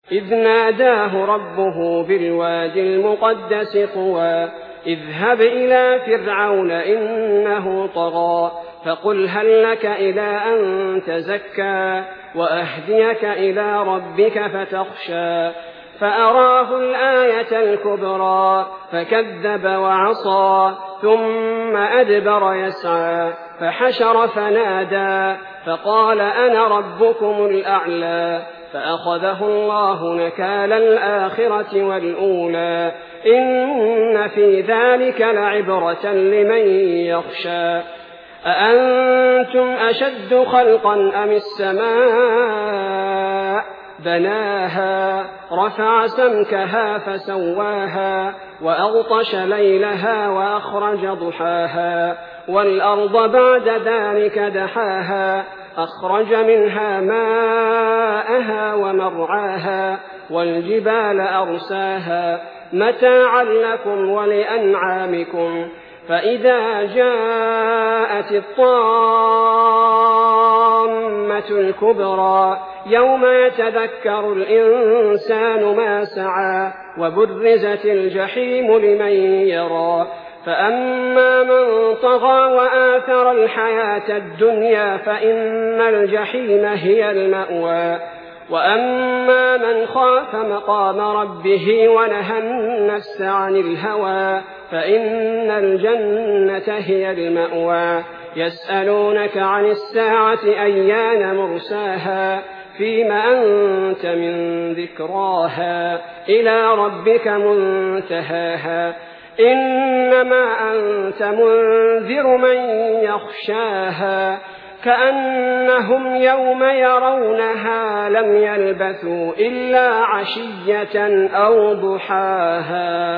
إذ ناداه ربه بالواد المقدس طوى اذهب إلى فرعون إنه طغى فقل هل لك إلى أن تزكى وأهديك إلى ربك فتخشى فأراه الآية الكبرى فكذب وعصى ثم أدبر يسعى فحشر فنادى فقال أنا ربكم الأعلى فأخذه الله نكال الآخرة والأولى إن في ذلك لعبرة لمن يخشى أأنتم أشد خلقا أم السماء بناها رفع سمكها فسواها وأغطش ليلها وأخرج ضحاها والأرض بعد ذلك دحاها أخرج منها ماءها ومرعاها والجبال أرساها متاعا لكم ولأنعامكم فإذا جاءت الطامة الكبرى يوم يتذكر الإنسان ما سعى وبرزت الجحيم لمن يرى فأما من طغى وآثر الحياة الدنيا فإن الجحيم هي المأوى وأما من خاف مقام ربه ونهى النفس عن الهوى فإن الجنة هي المأوى يسألونك عن الساعة أيان مرساها فيم أنت من ذكراها إلى ربك منتهاها إنما أنت منذر من يخشاها كأنهم يوم يرونها لم يلبثوا إلا عشية أو ضحاها.